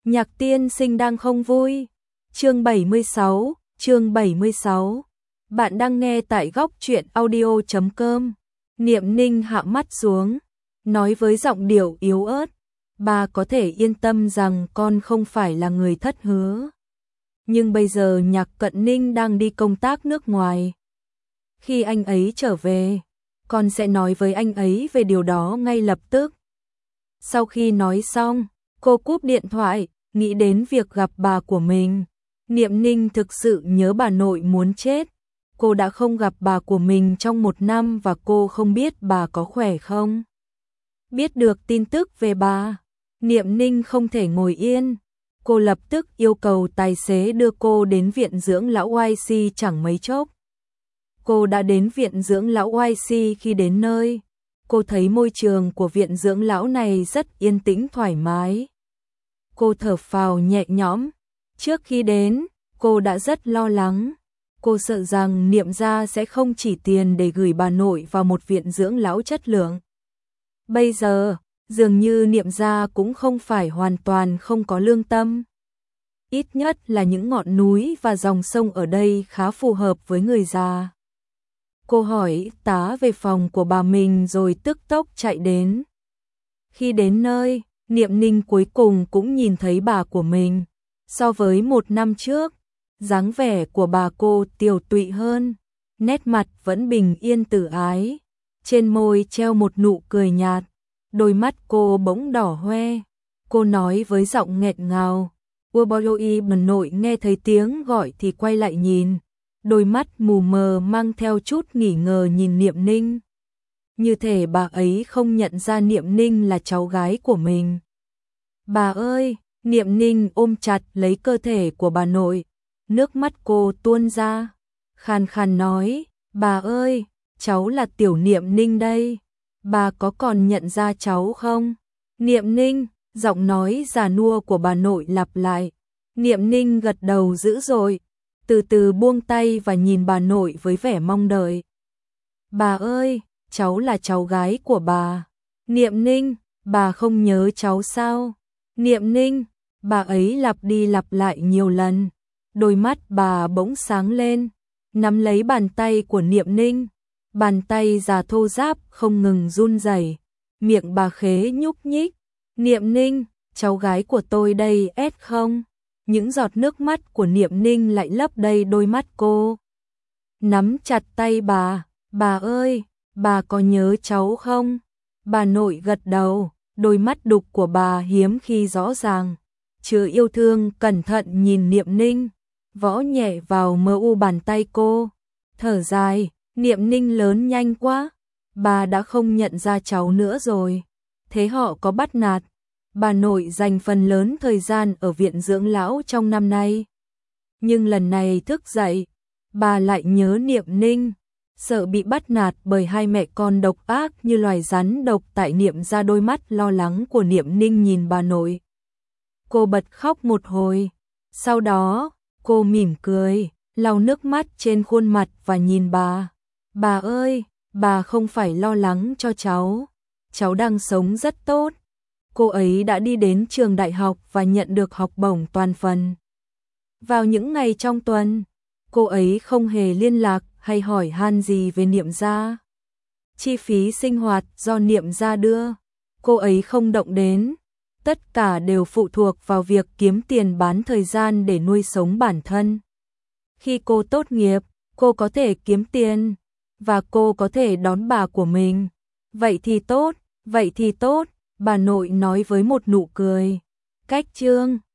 Nhạc tiên sinh đang không vui. Chương 76. Bạn đang nghe tại góc truyện audio.com. Niệm Ninh hạ mắt xuống, nói với giọng điệu yếu ớt, bà có thể yên tâm rằng con không phải là người thất hứa. Nhưng bây giờ Nhạc Cận Ninh đang đi công tác nước ngoài. Khi anh ấy trở về, con sẽ nói với anh ấy về điều đó ngay lập tức. Sau khi nói xong, cô cúp điện thoại, nghĩ đến việc gặp bà của mình. Niệm Ninh thực sự nhớ bà nội muốn chết. Cô đã không gặp bà của mình trong 1 năm và cô không biết bà có khỏe không. Biết được tin tức về bà, Niệm Ninh không thể ngồi yên. Cô lập tức yêu cầu tài xế đưa cô đến viện dưỡng lão YC chẳng mấy chốc. Cô đã đến viện dưỡng lão YC. Khi đến nơi, cô thấy môi trường của viện dưỡng lão này rất yên tĩnh thoải mái. Cô thở phào nhẹ nhõm. Trước khi đến, cô đã rất lo lắng. Cô sợ rằng Niệm gia sẽ không chỉ tiền để gửi bà nội vào một viện dưỡng lão chất lượng. Bây giờ, dường như Niệm gia cũng không phải hoàn toàn không có lương tâm. Ít nhất là những ngọn núi và dòng sông ở đây khá phù hợp với người già. Cô hỏi tá về phòng của bà mình rồi tức tốc chạy đến. Khi đến nơi, Niệm Ninh cuối cùng cũng nhìn thấy bà của mình. So với 1 năm trước, dáng vẻ của bà cô tiều tụy hơn, nét mặt vẫn bình yên tử ái. Trên môi treo một nụ cười nhạt, đôi mắt cô bỗng đỏ hoe. Cô nói với giọng nghẹn ngào. Uboi bà nội nghe thấy tiếng gọi thì quay lại nhìn. Đôi mắt mù mờ mang theo chút nghỉ ngờ nhìn Niệm Ninh. Như thể bà ấy không nhận ra Niệm Ninh là cháu gái của mình. Bà ơi! Niệm Ninh ôm chặt lấy cơ thể của bà nội. Nước mắt cô tuôn ra. Khàn khàn nói, bà ơi! Cháu là tiểu Niệm Ninh đây. Bà có còn nhận ra cháu không? Niệm Ninh! Giọng nói già nua của bà nội lặp lại. Niệm Ninh gật đầu dữ dội, từ từ buông tay và nhìn bà nội với vẻ mong đợi. Bà ơi! Cháu là cháu gái của bà. Niệm Ninh! Bà không nhớ cháu sao? Niệm Ninh! Bà ấy lặp đi lặp lại nhiều lần. Đôi mắt bà bỗng sáng lên, nắm lấy bàn tay của Niệm Ninh. Bàn tay già thô ráp không ngừng run rẩy, miệng bà khế nhúc nhích. Niệm Ninh, cháu gái của tôi đây không? Những giọt nước mắt của Niệm Ninh lại lấp đầy đôi mắt cô. Nắm chặt tay bà ơi, bà có nhớ cháu không? Bà nội gật đầu, đôi mắt đục của bà hiếm khi rõ ràng, chứa yêu thương cẩn thận nhìn Niệm Ninh, võ nhẹ vào mờ u bàn tay cô. Thở dài, Niệm Ninh lớn nhanh quá, bà đã không nhận ra cháu nữa rồi. Thế họ có bắt nạt. Bà nội dành phần lớn thời gian ở viện dưỡng lão trong năm nay. Nhưng lần này thức dậy, bà lại nhớ Niệm Ninh, sợ bị bắt nạt bởi hai mẹ con độc ác như loài rắn độc tại Niệm gia. Đôi mắt lo lắng của Niệm Ninh nhìn bà nội. Cô bật khóc một hồi, sau đó cô mỉm cười, lau nước mắt trên khuôn mặt và nhìn bà. Bà ơi, bà không phải lo lắng cho cháu đang sống rất tốt. Cô ấy đã đi đến trường đại học và nhận được học bổng toàn phần. Vào những ngày trong tuần, cô ấy không hề liên lạc hay hỏi han gì về Niệm gia. Chi phí sinh hoạt do Niệm gia đưa, cô ấy không động đến. Tất cả đều phụ thuộc vào việc kiếm tiền bán thời gian để nuôi sống bản thân. Khi cô tốt nghiệp, cô có thể kiếm tiền, và cô có thể đón bà của mình. Vậy thì tốt, bà nội nói với một nụ cười. Cách chương